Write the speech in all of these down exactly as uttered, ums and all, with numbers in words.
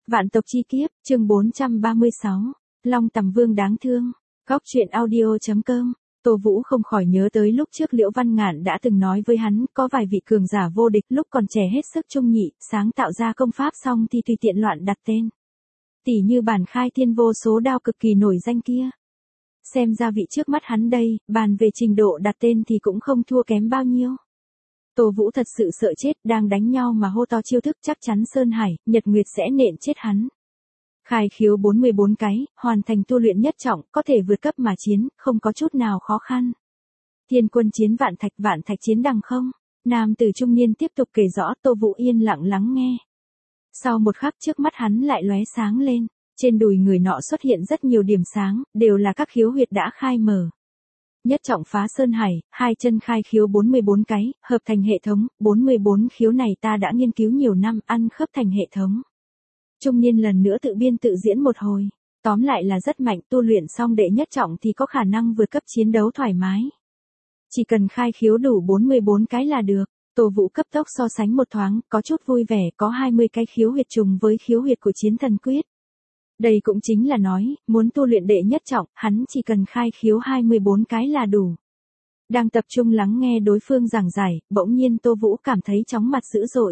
Vạn tộc chi kiếp, chương bốn trăm ba mươi sáu. Long Tầm Vương đáng thương. Góc truyện audio chấm com. Tô Vũ không khỏi nhớ tới lúc trước Liễu Văn Ngạn đã từng nói với hắn, có vài vị cường giả vô địch lúc còn trẻ hết sức trung nhị, sáng tạo ra công pháp xong thì tùy tiện loạn đặt tên. Tỷ như bản khai thiên vô số đao cực kỳ nổi danh kia. Xem ra vị trước mắt hắn đây, bàn về trình độ đặt tên thì cũng không thua kém bao nhiêu. Tô Vũ thật sự sợ chết, đang đánh nhau mà hô to chiêu thức, chắc chắn Sơn Hải, Nhật Nguyệt sẽ nện chết hắn. Khai khiếu bốn mươi bốn cái, hoàn thành tu luyện nhất trọng, có thể vượt cấp mà chiến, không có chút nào khó khăn. Thiên quân chiến vạn thạch, vạn thạch chiến đằng không. Nam tử trung niên tiếp tục kể rõ, Tô Vũ yên lặng lắng nghe. Sau một khắc trước mắt hắn lại lóe sáng lên, trên đùi người nọ xuất hiện rất nhiều điểm sáng, đều là các khiếu huyệt đã khai mở. Nhất trọng phá Sơn Hải, hai chân khai khiếu bốn mươi bốn cái, hợp thành hệ thống, bốn mươi bốn khiếu này ta đã nghiên cứu nhiều năm, ăn khớp thành hệ thống. Trung niên lần nữa tự biên tự diễn một hồi, tóm lại là rất mạnh, tu luyện xong đệ nhất trọng thì có khả năng vượt cấp chiến đấu thoải mái. Chỉ cần khai khiếu đủ bốn mươi bốn cái là được. Tô Vũ cấp tốc so sánh một thoáng, có chút vui vẻ, có hai mươi cái khiếu huyệt trùng với khiếu huyệt của Chiến Thần Quyết. Đây cũng chính là nói, muốn tu luyện đệ nhất trọng, hắn chỉ cần khai khiếu hai mươi bốn cái là đủ. Đang tập trung lắng nghe đối phương giảng giải, bỗng nhiên Tô Vũ cảm thấy chóng mặt dữ dội.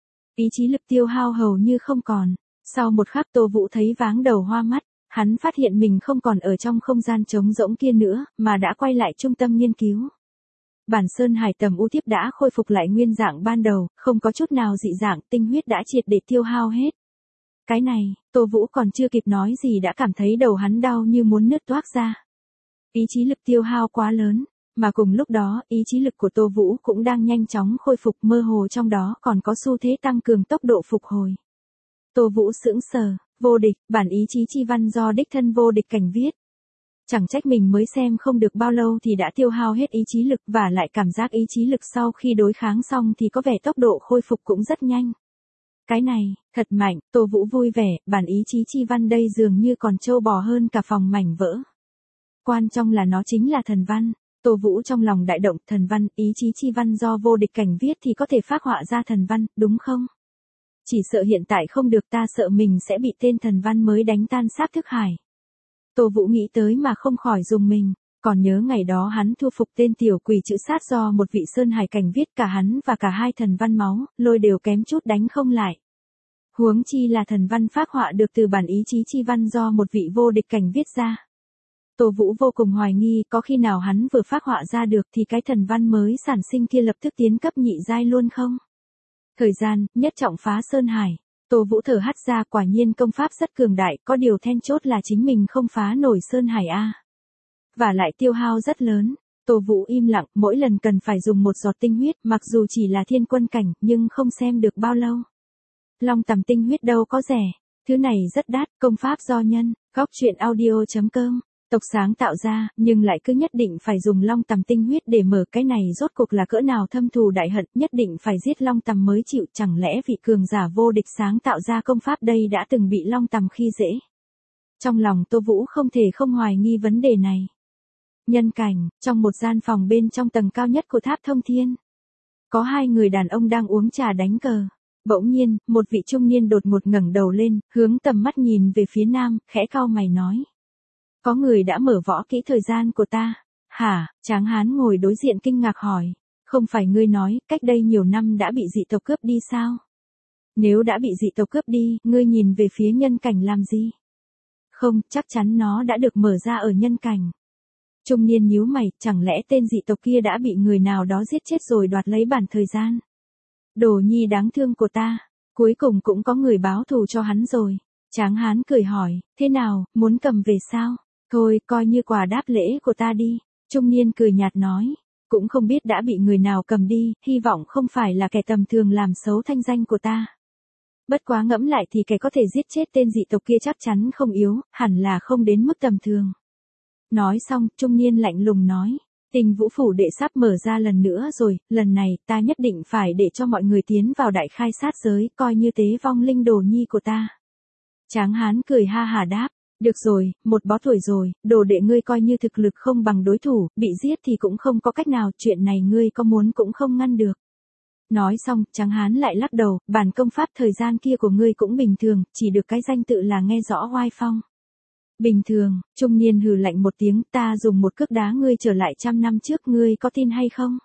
Ý chí lực tiêu hao hầu như không còn. Sau một khắc Tô Vũ thấy váng đầu hoa mắt, hắn phát hiện mình không còn ở trong không gian trống rỗng kia nữa, mà đã quay lại trung tâm nghiên cứu. Bản Sơn Hải tầm u tiếp đã khôi phục lại nguyên dạng ban đầu, không có chút nào dị dạng, tinh huyết đã triệt để tiêu hao hết. Cái này, Tô Vũ còn chưa kịp nói gì đã cảm thấy đầu hắn đau như muốn nứt toác ra. Ý chí lực tiêu hao quá lớn, mà cùng lúc đó, ý chí lực của Tô Vũ cũng đang nhanh chóng khôi phục, mơ hồ trong đó còn có xu thế tăng cường tốc độ phục hồi. Tô Vũ sững sờ, vô địch, bản ý chí chi văn do đích thân vô địch cảnh viết. Chẳng trách mình mới xem không được bao lâu thì đã tiêu hao hết ý chí lực, và lại cảm giác ý chí lực sau khi đối kháng xong thì có vẻ tốc độ khôi phục cũng rất nhanh. Cái này, thật mạnh, Tô Vũ vui vẻ, bản ý chí chi văn đây dường như còn trâu bò hơn cả phòng mảnh vỡ. Quan trọng là nó chính là thần văn. Tô Vũ trong lòng đại động, thần văn, ý chí chi văn do vô địch cảnh viết thì có thể phác họa ra thần văn, đúng không? Chỉ sợ hiện tại không được, ta sợ mình sẽ bị tên thần văn mới đánh tan xác thức hải. Tô Vũ nghĩ tới mà không khỏi dùng mình, còn nhớ ngày đó hắn thu phục tên tiểu quỷ chữ sát do một vị Sơn Hải cảnh viết, cả hắn và cả hai thần văn máu, lôi đều kém chút đánh không lại. Huống chi là thần văn phác họa được từ bản ý chí chi văn do một vị vô địch cảnh viết ra. Tô Vũ vô cùng hoài nghi có khi nào hắn vừa phác họa ra được thì cái thần văn mới sản sinh kia lập tức tiến cấp nhị giai luôn không? Thời gian, nhất trọng phá Sơn Hải. Tô Vũ thở hắt ra, quả nhiên công pháp rất cường đại, có điều then chốt là chính mình không phá nổi Sơn Hải a. Và lại tiêu hao rất lớn. Tô Vũ im lặng, mỗi lần cần phải dùng một giọt tinh huyết, mặc dù chỉ là thiên quân cảnh, nhưng không xem được bao lâu. Long Tầm tinh huyết đâu có rẻ, thứ này rất đắt, công pháp do nhân, góc truyện audio chấm com, tộc sáng tạo ra, nhưng lại cứ nhất định phải dùng Long Tầm tinh huyết để mở, cái này rốt cuộc là cỡ nào thâm thù đại hận, nhất định phải giết Long Tầm mới chịu, chẳng lẽ vị cường giả vô địch sáng tạo ra công pháp đây đã từng bị Long Tầm khi dễ? Trong lòng Tô Vũ không thể không hoài nghi vấn đề này. Nhân cảnh, trong một gian phòng bên trong tầng cao nhất của tháp thông thiên. Có hai người đàn ông đang uống trà đánh cờ. Bỗng nhiên, một vị trung niên đột ngột ngẩng đầu lên, hướng tầm mắt nhìn về phía nam, khẽ cau mày nói. Có người đã mở võ kỹ thời gian của ta. Hả? Tráng hán ngồi đối diện kinh ngạc hỏi. Không phải ngươi nói, cách đây nhiều năm đã bị dị tộc cướp đi sao? Nếu đã bị dị tộc cướp đi, ngươi nhìn về phía nhân cảnh làm gì? Không, chắc chắn nó đã được mở ra ở nhân cảnh. Trung niên nhíu mày, chẳng lẽ tên dị tộc kia đã bị người nào đó giết chết rồi đoạt lấy bản thời gian? Đồ nhi đáng thương của ta, cuối cùng cũng có người báo thù cho hắn rồi. Tráng hán cười hỏi, thế nào, muốn cầm về sao? Thôi, coi như quà đáp lễ của ta đi. Trung niên cười nhạt nói, cũng không biết đã bị người nào cầm đi, hy vọng không phải là kẻ tầm thường làm xấu thanh danh của ta. Bất quá ngẫm lại thì kẻ có thể giết chết tên dị tộc kia chắc chắn không yếu, hẳn là không đến mức tầm thường. Nói xong, trung niên lạnh lùng nói, Tình Vũ phủ đệ sắp mở ra lần nữa rồi, lần này ta nhất định phải để cho mọi người tiến vào đại khai sát giới, coi như tế vong linh đồ nhi của ta. Tráng hán cười ha hà đáp, được rồi, một bó tuổi rồi, đồ đệ ngươi coi như thực lực không bằng đối thủ, bị giết thì cũng không có cách nào, chuyện này ngươi có muốn cũng không ngăn được. Nói xong, Tráng Hán lại lắc đầu, bản công pháp thời gian kia của ngươi cũng bình thường, chỉ được cái danh tự là nghe rõ oai phong. Bình thường, trung niên hừ lạnh một tiếng, ta dùng một cước đá ngươi trở lại trăm năm trước, ngươi có tin hay không?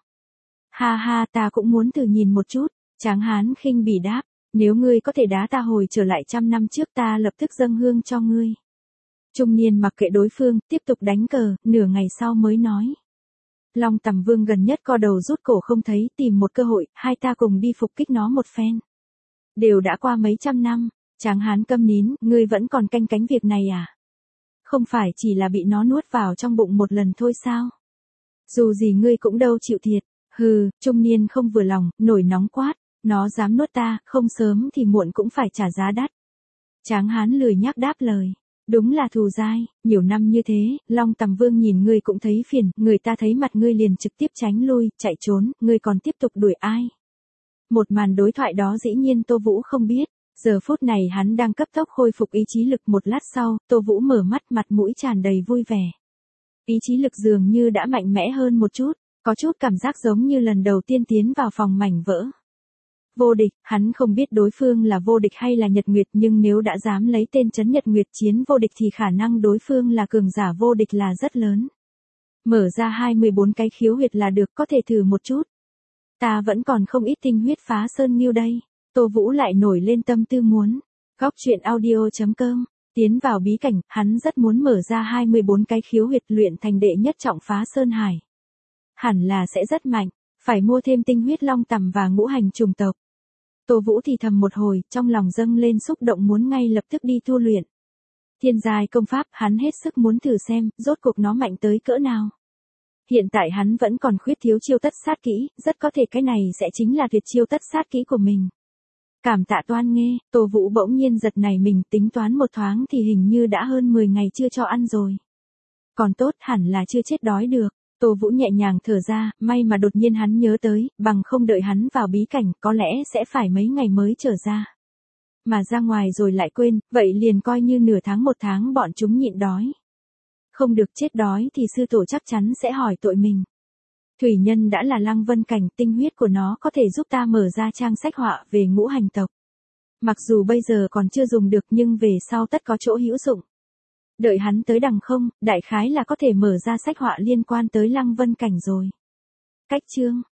Ha ha, ta cũng muốn thử nhìn một chút. Tráng Hán khinh bỉ đáp, nếu ngươi có thể đá ta hồi trở lại trăm năm trước, ta lập tức dâng hương cho ngươi. Trung niên mặc kệ đối phương, tiếp tục đánh cờ, nửa ngày sau mới nói. Long Tầm Vương gần nhất co đầu rút cổ không thấy, tìm một cơ hội, hai ta cùng đi phục kích nó một phen. Đều đã qua mấy trăm năm, Tráng Hán câm nín, ngươi vẫn còn canh cánh việc này à? Không phải chỉ là bị nó nuốt vào trong bụng một lần thôi sao? Dù gì ngươi cũng đâu chịu thiệt. Hừ, trung niên không vừa lòng, nổi nóng quát, nó dám nuốt ta, không sớm thì muộn cũng phải trả giá đắt. Tráng Hán lười nhắc đáp lời. Đúng là thù dai, nhiều năm như thế, Long Tầm Vương nhìn ngươi cũng thấy phiền, người ta thấy mặt ngươi liền trực tiếp tránh lui, chạy trốn, ngươi còn tiếp tục đuổi ai. Một màn đối thoại đó dĩ nhiên Tô Vũ không biết, giờ phút này hắn đang cấp tốc khôi phục ý chí lực. Một lát sau, Tô Vũ mở mắt, mặt mũi tràn đầy vui vẻ. Ý chí lực dường như đã mạnh mẽ hơn một chút, có chút cảm giác giống như lần đầu tiên tiến vào phòng mảnh vỡ. Vô địch, hắn không biết đối phương là vô địch hay là Nhật Nguyệt, nhưng nếu đã dám lấy tên trấn Nhật Nguyệt chiến vô địch thì khả năng đối phương là cường giả vô địch là rất lớn. Mở ra hai mươi bốn cái khiếu huyệt là được, có thể thử một chút. Ta vẫn còn không ít tinh huyết phá sơn nghiêu đây. Tô Vũ lại nổi lên tâm tư muốn. Góc truyện audio chấm com, tiến vào bí cảnh, hắn rất muốn mở ra hai mươi bốn cái khiếu huyệt luyện thành đệ nhất trọng phá sơn hải. Hẳn là sẽ rất mạnh, phải mua thêm tinh huyết long tằm và ngũ hành trùng tộc. Tô Vũ thì thầm một hồi, trong lòng dâng lên xúc động muốn ngay lập tức đi tu luyện. Thiên giai công pháp, hắn hết sức muốn thử xem, rốt cuộc nó mạnh tới cỡ nào. Hiện tại hắn vẫn còn khuyết thiếu chiêu tất sát kỹ, rất có thể cái này sẽ chính là tuyệt chiêu tất sát kỹ của mình. Cảm tạ Toan Nghê, Tô Vũ bỗng nhiên giật nảy mình, tính toán một thoáng thì hình như đã hơn mười ngày chưa cho ăn rồi. Còn tốt, hẳn là chưa chết đói được. Tô Vũ nhẹ nhàng thở ra, may mà đột nhiên hắn nhớ tới, bằng không đợi hắn vào bí cảnh, có lẽ sẽ phải mấy ngày mới trở ra. Mà ra ngoài rồi lại quên, vậy liền coi như nửa tháng một tháng bọn chúng nhịn đói. Không được chết đói thì sư tổ chắc chắn sẽ hỏi tội mình. Thủy nhân đã là Lăng Vân cảnh, tinh huyết của nó có thể giúp ta mở ra trang sách họa về ngũ hành tộc. Mặc dù bây giờ còn chưa dùng được nhưng về sau tất có chỗ hữu dụng. Đợi hắn tới đằng không, đại khái là có thể mở ra sách họa liên quan tới Lăng Vân cảnh rồi. Cách chương